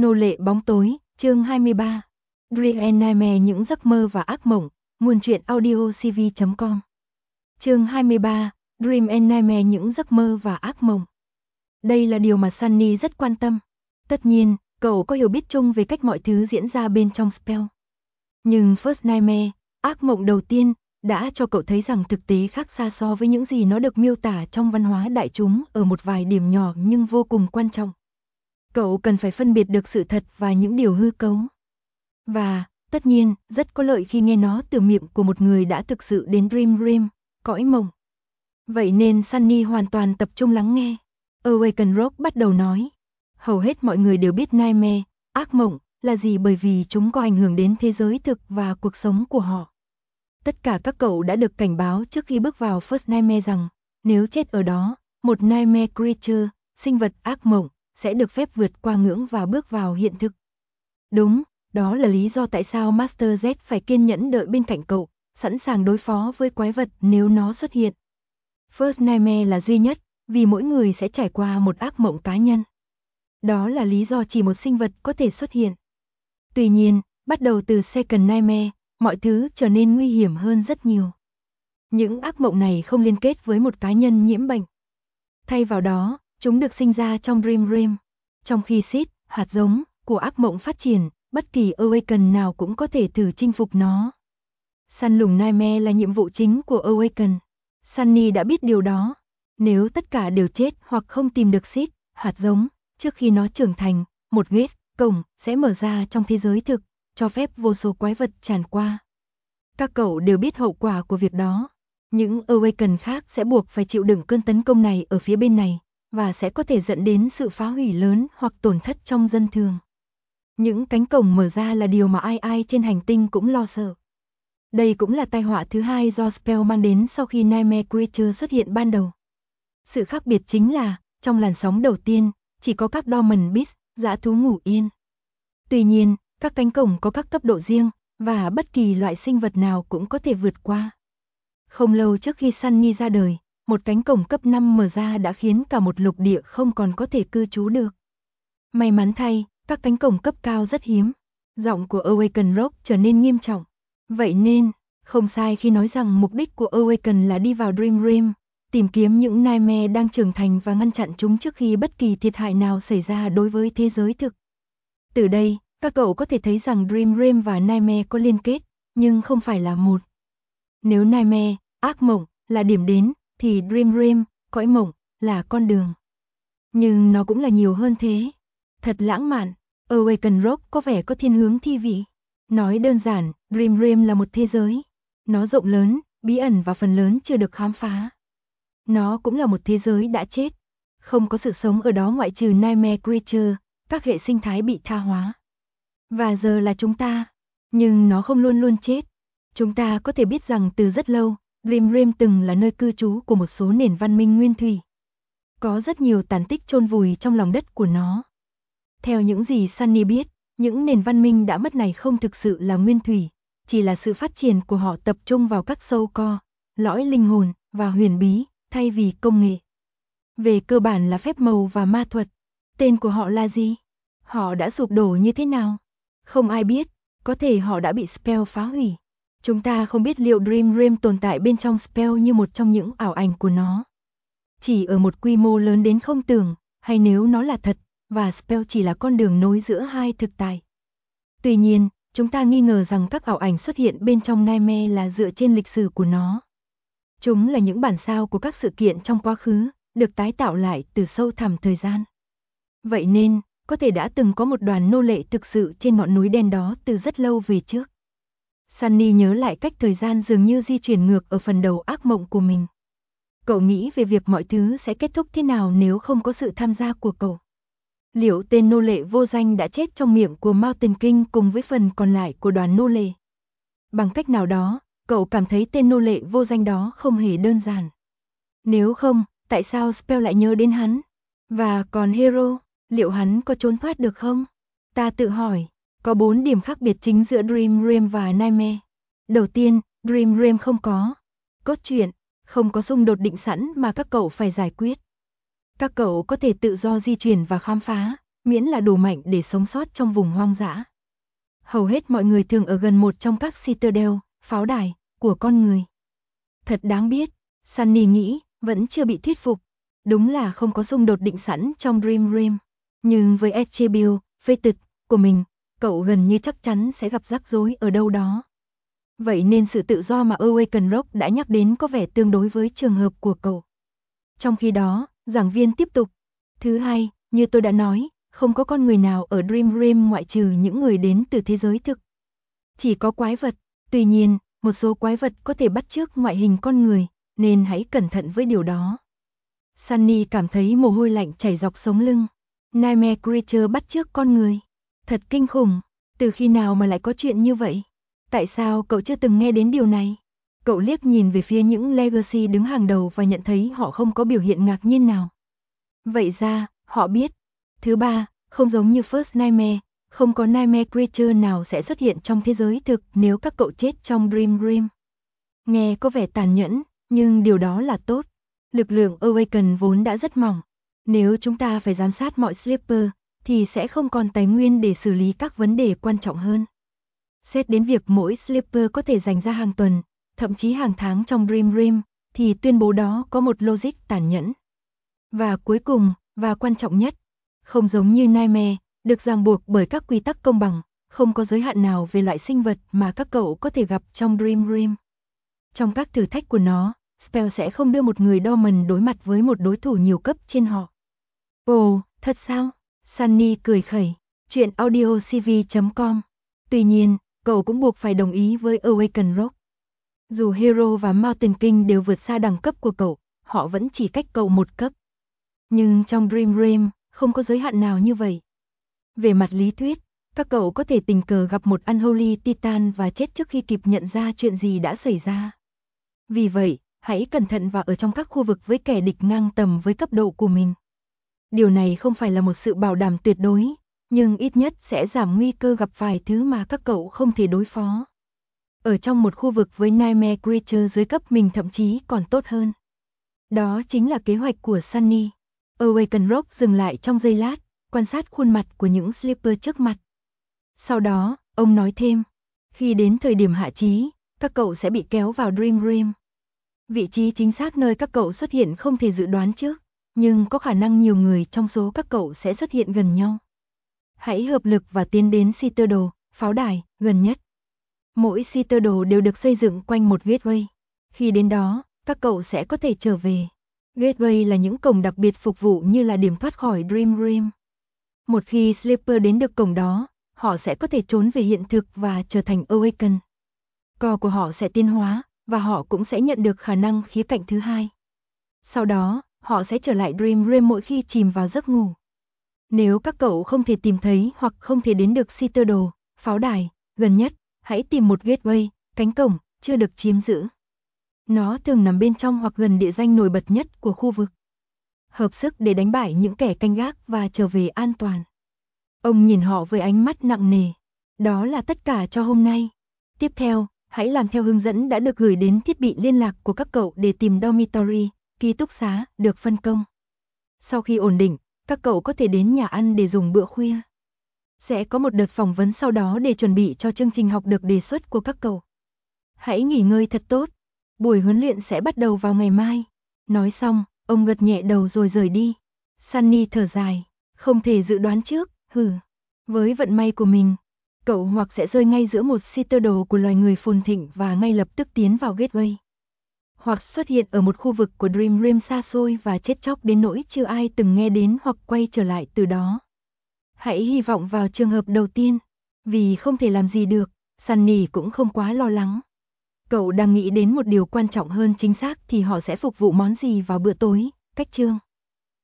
Nô lệ bóng tối, chương 23. Dream and Nightmare, những giấc mơ và ác mộng, nguồn truyện audiocv.com. Chương 23. Dream and Nightmare, những giấc mơ và ác mộng. Đây là điều mà Sunny rất quan tâm. Tất nhiên, cậu có hiểu biết chung về cách mọi thứ diễn ra bên trong spell. Nhưng First Nightmare, ác mộng đầu tiên, đã cho cậu thấy rằng thực tế khác xa so với những gì nó được miêu tả trong văn hóa đại chúng ở một vài điểm nhỏ nhưng vô cùng quan trọng. Cậu cần phải phân biệt được sự thật và những điều hư cấu. Và, tất nhiên, rất có lợi khi nghe nó từ miệng của một người đã thực sự đến Dream, cõi mộng. Vậy nên Sunny hoàn toàn tập trung lắng nghe. Awaken Rock bắt đầu nói. Hầu hết mọi người đều biết nightmare, ác mộng, là gì bởi vì chúng có ảnh hưởng đến thế giới thực và cuộc sống của họ. Tất cả các cậu đã được cảnh báo trước khi bước vào First Nightmare rằng, nếu chết ở đó, một nightmare creature, sinh vật ác mộng, sẽ được phép vượt qua ngưỡng và bước vào hiện thực. Đúng, đó là lý do tại sao Master Z phải kiên nhẫn đợi bên cạnh cậu, sẵn sàng đối phó với quái vật nếu nó xuất hiện. First Nightmare là duy nhất, vì mỗi người sẽ trải qua một ác mộng cá nhân. Đó là lý do chỉ một sinh vật có thể xuất hiện. Tuy nhiên, bắt đầu từ Second Nightmare, mọi thứ trở nên nguy hiểm hơn rất nhiều. Những ác mộng này không liên kết với một cá nhân nhiễm bệnh. Thay vào đó, chúng được sinh ra trong Dream. Trong khi seed, hạt giống, của ác mộng phát triển, bất kỳ Awaken nào cũng có thể thử chinh phục nó. Săn lùng Nightmare là nhiệm vụ chính của Awaken. Sunny đã biết điều đó. Nếu tất cả đều chết hoặc không tìm được seed, hạt giống, trước khi nó trưởng thành, một gate, cổng, sẽ mở ra trong thế giới thực, cho phép vô số quái vật tràn qua. Các cậu đều biết hậu quả của việc đó. Những Awaken khác sẽ buộc phải chịu đựng cơn tấn công này ở phía bên này, và sẽ có thể dẫn đến sự phá hủy lớn hoặc tổn thất trong dân thường. Những cánh cổng mở ra là điều mà ai trên hành tinh cũng lo sợ. Đây cũng là tai họa thứ hai do spell mang đến sau khi Nightmare Creature xuất hiện ban đầu. Sự khác biệt chính là, trong làn sóng đầu tiên, chỉ có các Dormant Beast, dã thú ngủ yên. Tuy nhiên, các cánh cổng có các cấp độ riêng, và bất kỳ loại sinh vật nào cũng có thể vượt qua. Không lâu trước khi Sunny ra đời, một cánh cổng cấp 5 mở ra đã khiến cả một lục địa không còn có thể cư trú được. May mắn thay, các cánh cổng cấp cao rất hiếm. Giọng của Awaken Rock trở nên nghiêm trọng. Vậy nên, không sai khi nói rằng mục đích của Awaken là đi vào Dream, tìm kiếm những Nightmare đang trưởng thành và ngăn chặn chúng trước khi bất kỳ thiệt hại nào xảy ra đối với thế giới thực. Từ đây, các cậu có thể thấy rằng Dream và Nightmare có liên kết, nhưng không phải là một. Nếu Nightmare, ác mộng, là điểm đến, thì Dream, cõi mộng, là con đường. Nhưng nó cũng là nhiều hơn thế. Thật lãng mạn, Awaken Rock có vẻ có thiên hướng thi vị. Nói đơn giản, Dream là một thế giới. Nó rộng lớn, bí ẩn và phần lớn chưa được khám phá. Nó cũng là một thế giới đã chết. Không có sự sống ở đó ngoại trừ Nightmare Creature, các hệ sinh thái bị tha hóa. Và giờ là chúng ta. Nhưng nó không luôn luôn chết. Chúng ta có thể biết rằng từ rất lâu, Dream từng là nơi cư trú của một số nền văn minh nguyên thủy. Có rất nhiều tàn tích chôn vùi trong lòng đất của nó. Theo những gì Sunny biết, những nền văn minh đã mất này không thực sự là nguyên thủy, chỉ là sự phát triển của họ tập trung vào các sâu co, lõi linh hồn và huyền bí, thay vì công nghệ. Về cơ bản là phép màu và ma thuật. Tên của họ là gì? Họ đã sụp đổ như thế nào? Không ai biết, có thể họ đã bị spell phá hủy. Chúng ta không biết liệu Dream tồn tại bên trong spell như một trong những ảo ảnh của nó. Chỉ ở một quy mô lớn đến không tưởng, hay nếu nó là thật, và spell chỉ là con đường nối giữa hai thực tại. Tuy nhiên, chúng ta nghi ngờ rằng các ảo ảnh xuất hiện bên trong Nightmare là dựa trên lịch sử của nó. Chúng là những bản sao của các sự kiện trong quá khứ, được tái tạo lại từ sâu thẳm thời gian. Vậy nên, có thể đã từng có một đoàn nô lệ thực sự trên ngọn núi đen đó từ rất lâu về trước. Sunny nhớ lại cách thời gian dường như di chuyển ngược ở phần đầu ác mộng của mình. Cậu nghĩ về việc mọi thứ sẽ kết thúc thế nào nếu không có sự tham gia của cậu. Liệu tên nô lệ vô danh đã chết trong miệng của Mountain King cùng với phần còn lại của đoàn nô lệ? Bằng cách nào đó, cậu cảm thấy tên nô lệ vô danh đó không hề đơn giản. Nếu không, tại sao spell lại nhớ đến hắn? Và còn Hero, liệu hắn có trốn thoát được không? Ta tự hỏi, có 4 điểm khác biệt chính giữa Dream và Nightmare. Đầu tiên, Dream không có cốt truyện, không có xung đột định sẵn mà các cậu phải giải quyết. Các cậu có thể tự do di chuyển và khám phá, miễn là đủ mạnh để sống sót trong vùng hoang dã. Hầu hết mọi người thường ở gần một trong các citadel, pháo đài, của con người. Thật đáng biết, Sunny nghĩ, vẫn chưa bị thuyết phục. Đúng là không có xung đột định sẵn trong Dream Realm. Nhưng với attribute, fated, của mình, cậu gần như chắc chắn sẽ gặp rắc rối ở đâu đó. Vậy nên sự tự do mà Awaken Rock đã nhắc đến có vẻ tương đối với trường hợp của cậu. Trong khi đó, giảng viên tiếp tục. Thứ hai, như tôi đã nói, không có con người nào ở Dream Realm ngoại trừ những người đến từ thế giới thực. Chỉ có quái vật, tuy nhiên, một số quái vật có thể bắt chước ngoại hình con người, nên hãy cẩn thận với điều đó. Sunny cảm thấy mồ hôi lạnh chảy dọc sống lưng. Nightmare Creature bắt chước con người. Thật kinh khủng, từ khi nào mà lại có chuyện như vậy? Tại sao cậu chưa từng nghe đến điều này? Cậu liếc nhìn về phía những Legacy đứng hàng đầu và nhận thấy họ không có biểu hiện ngạc nhiên nào. Vậy ra, họ biết. Thứ ba, không giống như First Nightmare, không có Nightmare Creature nào sẽ xuất hiện trong thế giới thực nếu các cậu chết trong Dream Realm. Nghe có vẻ tàn nhẫn, nhưng điều đó là tốt. Lực lượng Awaken vốn đã rất mỏng. Nếu chúng ta phải giám sát mọi Sleeper, thì sẽ không còn tài nguyên để xử lý các vấn đề quan trọng hơn. Xét đến việc mỗi Sleeper có thể dành ra hàng tuần, thậm chí hàng tháng trong Dream Realm, thì tuyên bố đó có một logic tàn nhẫn. Và cuối cùng, và quan trọng nhất, không giống như Nightmare, được ràng buộc bởi các quy tắc công bằng, không có giới hạn nào về loại sinh vật mà các cậu có thể gặp trong Dream Realm. Trong các thử thách của nó, Spell sẽ không đưa một người Dormant đối mặt với một đối thủ nhiều cấp trên họ. Ồ, thật sao? Sunny cười khẩy. Chuyện audiocv.com. Tuy nhiên, cậu cũng buộc phải đồng ý với Awaken Rock. Dù Hero và Mountain King đều vượt xa đẳng cấp của cậu, họ vẫn chỉ cách cậu một cấp. Nhưng trong Dream Realm, không có giới hạn nào như vậy. Về mặt lý thuyết, các cậu có thể tình cờ gặp một Unholy Titan và chết trước khi kịp nhận ra chuyện gì đã xảy ra. Vì vậy, hãy cẩn thận và ở trong các khu vực với kẻ địch ngang tầm với cấp độ của mình. Điều này không phải là một sự bảo đảm tuyệt đối, nhưng ít nhất sẽ giảm nguy cơ gặp vài thứ mà các cậu không thể đối phó. Ở trong một khu vực với Nightmare Creature dưới cấp mình thậm chí còn tốt hơn. Đó chính là kế hoạch của Sunny. Awaken Rock dừng lại trong giây lát, quan sát khuôn mặt của những Sleeper trước mặt. Sau đó, ông nói thêm, khi đến thời điểm hạ chí, các cậu sẽ bị kéo vào Dream Realm. Vị trí chính xác nơi các cậu xuất hiện không thể dự đoán trước, nhưng có khả năng nhiều người trong số các cậu sẽ xuất hiện gần nhau. Hãy hợp lực và tiến đến Citadel, pháo đài, gần nhất. Mỗi Citadel đều được xây dựng quanh một gateway. Khi đến đó, các cậu sẽ có thể trở về. Gateway là những cổng đặc biệt phục vụ như là điểm thoát khỏi Dream Realm. Một khi Sleeper đến được cổng đó, họ sẽ có thể trốn về hiện thực và trở thành Awaken. Core của họ sẽ tiến hóa, và họ cũng sẽ nhận được khả năng khía cạnh thứ hai. Sau đó, họ sẽ trở lại Dream Realm mỗi khi chìm vào giấc ngủ. Nếu các cậu không thể tìm thấy hoặc không thể đến được Citadel, pháo đài, gần nhất, hãy tìm một gateway, cánh cổng, chưa được chiếm giữ. Nó thường nằm bên trong hoặc gần địa danh nổi bật nhất của khu vực. Hợp sức để đánh bại những kẻ canh gác và trở về an toàn. Ông nhìn họ với ánh mắt nặng nề. Đó là tất cả cho hôm nay. Tiếp theo, hãy làm theo hướng dẫn đã được gửi đến thiết bị liên lạc của các cậu để tìm dormitory, ký túc xá, được phân công. Sau khi ổn định, các cậu có thể đến nhà ăn để dùng bữa khuya. Sẽ có một đợt phỏng vấn sau đó để chuẩn bị cho chương trình học được đề xuất của các cậu. Hãy nghỉ ngơi thật tốt. Buổi huấn luyện sẽ bắt đầu vào ngày mai. Nói xong, ông gật nhẹ đầu rồi rời đi. Sunny thở dài. Không thể dự đoán trước, Với vận may của mình, cậu hoặc sẽ rơi ngay giữa một Citadel của loài người phồn thịnh và ngay lập tức tiến vào gateway. Hoặc xuất hiện ở một khu vực của Dream Realm xa xôi và chết chóc đến nỗi chưa ai từng nghe đến hoặc quay trở lại từ đó. Hãy hy vọng vào trường hợp đầu tiên. Vì không thể làm gì được, Sunny cũng không quá lo lắng. Cậu đang nghĩ đến một điều quan trọng hơn chính xác thì họ sẽ phục vụ món gì vào bữa tối, cách chương.